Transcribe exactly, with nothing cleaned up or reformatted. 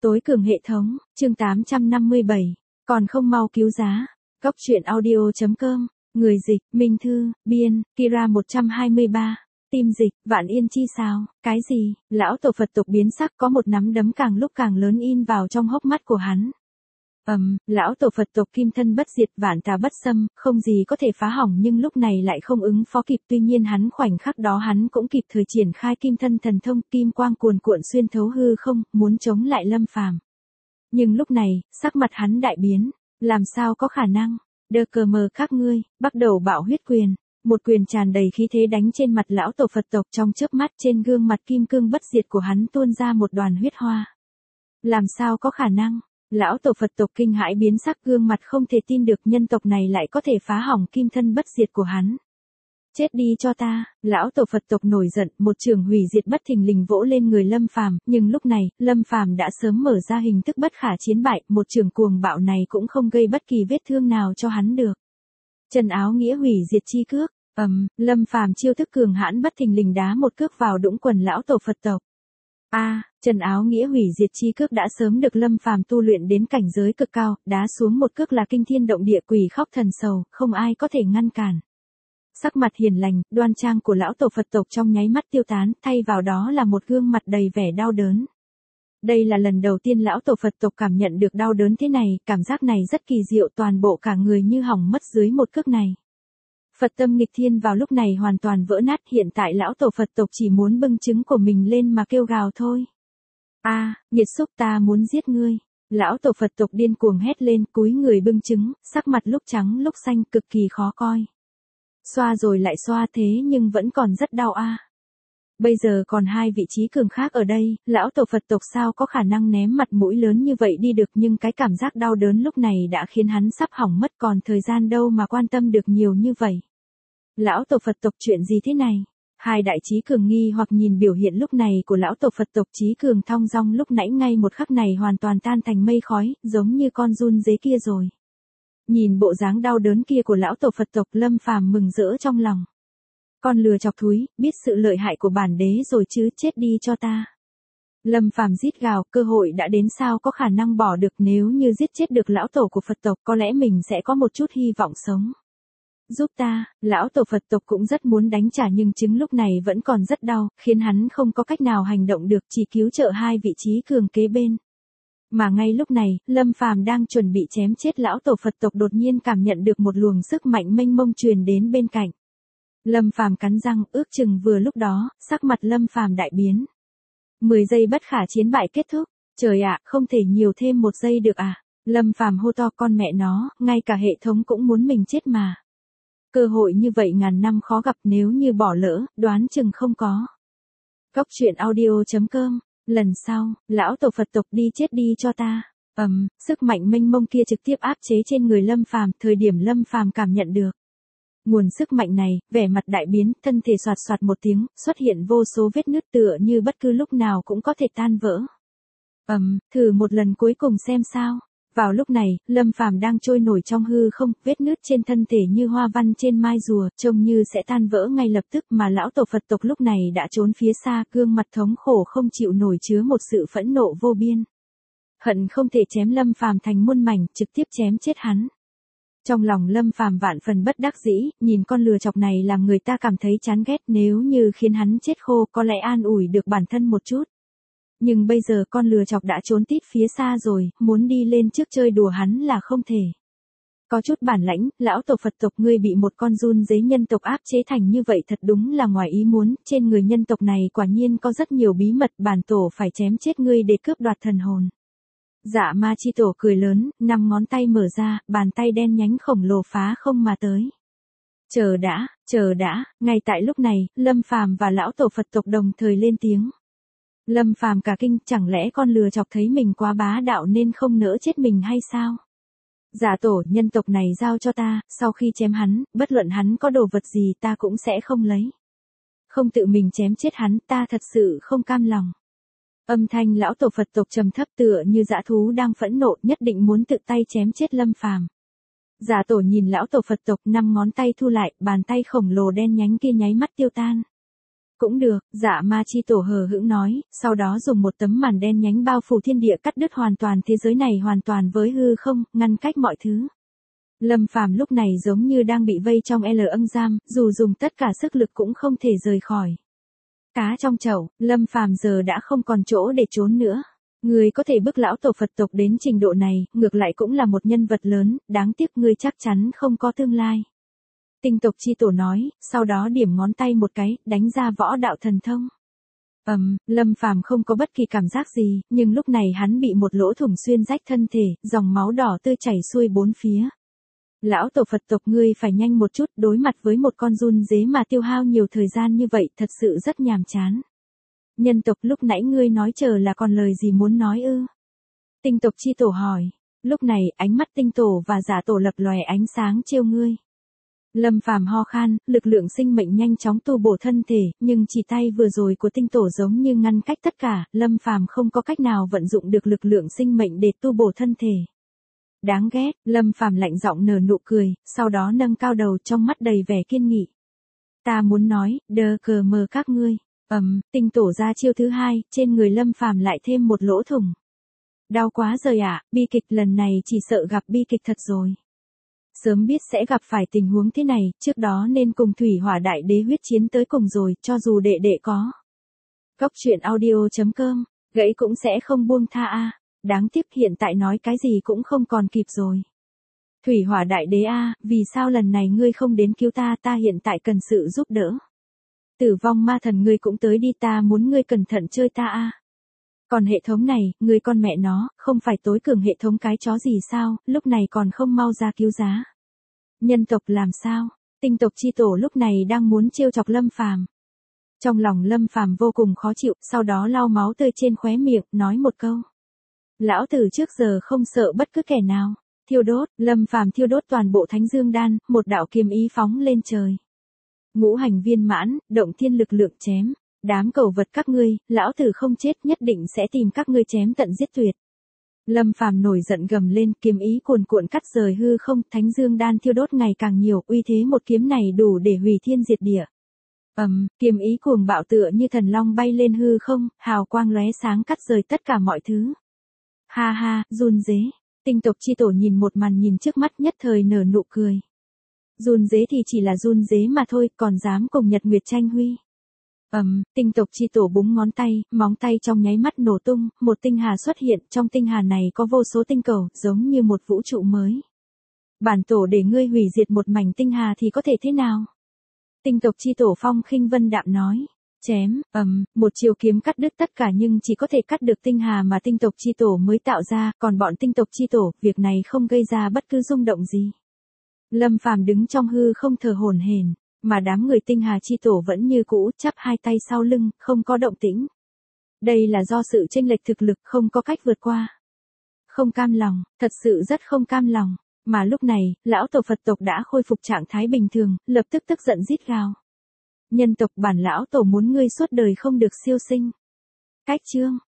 Tối cường hệ thống, chương tám trăm năm mươi bảy, còn không mau cứu giá. Góc truyện audio.com, người dịch, Minh Thư, biên, Kira một trăm hai mươi ba, tim dịch, Vạn Yên chi sao, cái gì, lão tổ Phật tục biến sắc có một nắm đấm càng lúc càng lớn in vào trong hốc mắt của hắn. Ầm, um, lão tổ Phật tộc kim thân bất diệt vạn tà bất xâm, không gì có thể phá hỏng nhưng lúc này lại không ứng phó kịp, tuy nhiên hắn khoảnh khắc đó hắn cũng kịp thời triển khai kim thân thần thông, kim quang cuồn cuộn xuyên thấu hư không, muốn chống lại Lâm Phàm. Nhưng lúc này, sắc mặt hắn đại biến, làm sao có khả năng? Đơ cờ mờ các ngươi, bắt đầu bạo huyết quyền, một quyền tràn đầy khí thế đánh trên mặt lão tổ Phật tộc, trong chớp mắt trên gương mặt kim cương bất diệt của hắn tuôn ra một đoàn huyết hoa. Làm sao có khả năng? Lão tổ Phật tộc kinh hãi biến sắc, gương mặt không thể tin được nhân tộc này lại có thể phá hỏng kim thân bất diệt của hắn. Chết đi cho ta, lão tổ Phật tộc nổi giận, một trường hủy diệt bất thình lình vỗ lên người Lâm Phàm, nhưng lúc này, Lâm Phàm đã sớm mở ra hình thức bất khả chiến bại, một trường cuồng bạo này cũng không gây bất kỳ vết thương nào cho hắn được. Trần áo nghĩa hủy diệt chi cước, ầm, um, Lâm Phàm chiêu thức cường hãn bất thình lình đá một cước vào đũng quần lão tổ Phật tộc. A, à, Trần áo nghĩa hủy diệt chi cước đã sớm được Lâm Phàm tu luyện đến cảnh giới cực cao, đá xuống một cước là kinh thiên động địa, quỷ khóc thần sầu, không ai có thể ngăn cản. Sắc mặt hiền lành, đoan trang của lão tổ Phật tộc trong nháy mắt tiêu tán, thay vào đó là một gương mặt đầy vẻ đau đớn. Đây là lần đầu tiên lão tổ Phật tộc cảm nhận được đau đớn thế này, cảm giác này rất kỳ diệu, toàn bộ cả người như hỏng mất dưới một cước này. Phật tâm nghịch thiên vào lúc này hoàn toàn vỡ nát, hiện tại lão tổ Phật tộc chỉ muốn bưng trứng của mình lên mà kêu gào thôi. A, à, nghiệt xúc, ta muốn giết ngươi. Lão tổ Phật tộc điên cuồng hét lên, cúi người bưng trứng, sắc mặt lúc trắng lúc xanh cực kỳ khó coi. Xoa rồi lại xoa thế nhưng vẫn còn rất đau a. À. Bây giờ còn hai vị trí cường khác ở đây, lão tổ Phật tộc sao có khả năng ném mặt mũi lớn như vậy đi được, nhưng cái cảm giác đau đớn lúc này đã khiến hắn sắp hỏng mất, còn thời gian đâu mà quan tâm được nhiều như vậy. Lão tổ Phật tộc chuyện gì thế này? Hai đại trí cường nghi hoặc nhìn biểu hiện lúc này của lão tổ Phật tộc, trí cường thong dong lúc nãy ngay một khắc này hoàn toàn tan thành mây khói, giống như con run dế kia rồi. Nhìn bộ dáng đau đớn kia của lão tổ Phật tộc, Lâm Phàm mừng rỡ trong lòng. Con lừa chọc thúi, biết sự lợi hại của bản đế rồi chứ, chết đi cho ta. Lâm Phàm rít gào, cơ hội đã đến sao có khả năng bỏ được, nếu như giết chết được lão tổ của Phật tộc có lẽ mình sẽ có một chút hy vọng sống. Giúp ta, lão tổ Phật tộc cũng rất muốn đánh trả nhưng trứng lúc này vẫn còn rất đau, khiến hắn không có cách nào hành động được, chỉ cứu trợ hai vị trí cường kế bên. Mà ngay lúc này, Lâm Phàm đang chuẩn bị chém chết lão tổ Phật tộc đột nhiên cảm nhận được một luồng sức mạnh mênh mông truyền đến bên cạnh. Lâm Phàm cắn răng, ước chừng vừa lúc đó, sắc mặt Lâm Phàm đại biến. mười giây bất khả chiến bại kết thúc, trời ạ, không thể nhiều thêm một giây được à? Lâm Phàm hô to, con mẹ nó, ngay cả hệ thống cũng muốn mình chết mà. Cơ hội như vậy ngàn năm khó gặp, nếu như bỏ lỡ, đoán chừng không có. Góc truyện audio.com, lần sau, lão tổ Phật tộc đi chết đi cho ta. Ầm, um, sức mạnh mênh mông kia trực tiếp áp chế trên người Lâm Phàm, thời điểm Lâm Phàm cảm nhận được nguồn sức mạnh này, vẻ mặt đại biến, thân thể xoạt xoạt một tiếng, xuất hiện vô số vết nứt tựa như bất cứ lúc nào cũng có thể tan vỡ. Ầm, um, thử một lần cuối cùng xem sao. Vào lúc này, Lâm Phàm đang trôi nổi trong hư không, vết nứt trên thân thể như hoa văn trên mai rùa, trông như sẽ tan vỡ ngay lập tức, mà lão tổ Phật tộc lúc này đã trốn phía xa, gương mặt thống khổ không chịu nổi chứa một sự phẫn nộ vô biên. Hận không thể chém Lâm Phàm thành muôn mảnh, trực tiếp chém chết hắn. Trong lòng Lâm Phàm vạn phần bất đắc dĩ, nhìn con lừa chọc này làm người ta cảm thấy chán ghét, nếu như khiến hắn chết khô có lẽ an ủi được bản thân một chút. Nhưng bây giờ con lừa chọc đã trốn tít phía xa rồi, muốn đi lên trước chơi đùa hắn là không thể. Có chút bản lãnh, lão tổ Phật tộc ngươi bị một con run dế nhân tộc áp chế thành như vậy thật đúng là ngoài ý muốn, trên người nhân tộc này quả nhiên có rất nhiều bí mật, bản tổ phải chém chết ngươi để cướp đoạt thần hồn. Dạ ma chi tổ cười lớn, năm ngón tay mở ra, bàn tay đen nhánh khổng lồ phá không mà tới. Chờ đã, chờ đã, ngay tại lúc này, Lâm Phàm và lão tổ Phật tộc đồng thời lên tiếng. Lâm Phàm cả kinh, chẳng lẽ con lừa chọc thấy mình quá bá đạo nên không nỡ chết mình hay sao? Giả tổ, nhân tộc này giao cho ta, sau khi chém hắn, bất luận hắn có đồ vật gì ta cũng sẽ không lấy. Không tự mình chém chết hắn, ta thật sự không cam lòng. Âm thanh lão tổ Phật tộc trầm thấp tựa như dã thú đang phẫn nộ, nhất định muốn tự tay chém chết Lâm Phàm. Giả tổ nhìn lão tổ Phật tộc, năm ngón tay thu lại, bàn tay khổng lồ đen nhánh kia nháy mắt tiêu tan. Cũng được, Dạ Ma Chi Tổ hờ hững nói, sau đó dùng một tấm màn đen nhánh bao phủ thiên địa cắt đứt hoàn toàn thế giới này hoàn toàn với hư không, ngăn cách mọi thứ. Lâm Phàm lúc này giống như đang bị vây trong L âng giam, dù dùng tất cả sức lực cũng không thể rời khỏi. Cá trong chậu, Lâm Phàm giờ đã không còn chỗ để trốn nữa. Người có thể bức lão tổ Phật tộc đến trình độ này, ngược lại cũng là một nhân vật lớn, đáng tiếc ngươi chắc chắn không có tương lai. Tinh tộc chi tổ nói, sau đó điểm ngón tay một cái, đánh ra võ đạo thần thông. Ầm, um, Lâm Phàm không có bất kỳ cảm giác gì, nhưng lúc này hắn bị một lỗ thủng xuyên rách thân thể, dòng máu đỏ tươi chảy xuôi bốn phía. Lão tổ Phật tộc ngươi phải nhanh một chút, đối mặt với một con run dế mà tiêu hao nhiều thời gian như vậy thật sự rất nhàm chán. Nhân tộc lúc nãy ngươi nói chờ là còn lời gì muốn nói ư? Tinh tộc chi tổ hỏi. Lúc này ánh mắt tinh tổ và giả tổ lập lòe ánh sáng trêu ngươi. Lâm Phàm ho khan, lực lượng sinh mệnh nhanh chóng tu bổ thân thể, nhưng chỉ tay vừa rồi của tinh tổ giống như ngăn cách tất cả, Lâm Phàm không có cách nào vận dụng được lực lượng sinh mệnh để tu bổ thân thể. Đáng ghét, Lâm Phàm lạnh giọng nở nụ cười, sau đó nâng cao đầu trong mắt đầy vẻ kiên nghị. Ta muốn nói, đờ cờ mờ các ngươi. Ầm, um, tinh tổ ra chiêu thứ hai, trên người Lâm Phàm lại thêm một lỗ thủng. Đau quá rồi ạ, à, bi kịch lần này chỉ sợ gặp bi kịch thật rồi. Sớm biết sẽ gặp phải tình huống thế này, trước đó nên cùng thủy hỏa đại đế huyết chiến tới cùng rồi, cho dù đệ đệ có. Cốc truyện audio chấm com, gãy cũng sẽ không buông tha a. À. Đáng tiếc hiện tại nói cái gì cũng không còn kịp rồi. Thủy hỏa đại đế a, à, vì sao lần này ngươi không đến cứu ta, ta hiện tại cần sự giúp đỡ. Tử vong ma thần ngươi cũng tới đi, ta muốn ngươi cẩn thận chơi ta a. À. Còn hệ thống này, ngươi con mẹ nó, không phải tối cường hệ thống cái chó gì sao, lúc này còn không mau ra cứu giá. Nhân tộc làm sao? Tinh tộc chi tổ lúc này đang muốn trêu chọc Lâm Phàm. Trong lòng Lâm Phàm vô cùng khó chịu, sau đó lau máu tươi trên khóe miệng, nói một câu. Lão tử trước giờ không sợ bất cứ kẻ nào. Thiêu đốt, Lâm Phàm thiêu đốt toàn bộ Thánh Dương Đan, một đạo kiếm ý phóng lên trời. Ngũ hành viên mãn, động thiên lực lượng chém. Đám cẩu vật các ngươi, lão tử không chết nhất định sẽ tìm các ngươi chém tận giết tuyệt. Lâm Phàm nổi giận gầm lên, kiếm ý cuồn cuộn cắt rời hư không, Thánh Dương Đan thiêu đốt ngày càng nhiều, uy thế một kiếm này đủ để hủy thiên diệt địa. Ầm, um, kiếm ý cuồng bạo tựa như thần long bay lên hư không, hào quang lóe sáng cắt rời tất cả mọi thứ. Ha ha, run dế. Tinh tộc chi tổ nhìn một màn nhìn trước mắt nhất thời nở nụ cười. Run dế thì chỉ là run dế mà thôi, còn dám cùng Nhật Nguyệt tranh huy. Ầm, um, tinh tộc chi tổ búng ngón tay, móng tay trong nháy mắt nổ tung, một tinh hà xuất hiện, trong tinh hà này có vô số tinh cầu, giống như một vũ trụ mới. Bản tổ để ngươi hủy diệt một mảnh tinh hà thì có thể thế nào? Tinh tộc chi tổ phong khinh vân đạm nói. Chém, ầm, um, một chiều kiếm cắt đứt tất cả nhưng chỉ có thể cắt được tinh hà mà tinh tộc chi tổ mới tạo ra, còn bọn tinh tộc chi tổ, việc này không gây ra bất cứ rung động gì. Lâm Phàm đứng trong hư không thở hổn hển, mà đám người tinh hà chi tổ vẫn như cũ, chắp hai tay sau lưng, không có động tĩnh. Đây là do sự chênh lệch thực lực không có cách vượt qua. Không cam lòng, thật sự rất không cam lòng, mà lúc này, lão tổ Phật tộc đã khôi phục trạng thái bình thường, lập tức tức giận rít gào. Nhân tộc bản lão tổ muốn ngươi suốt đời không được siêu sinh. Cách chương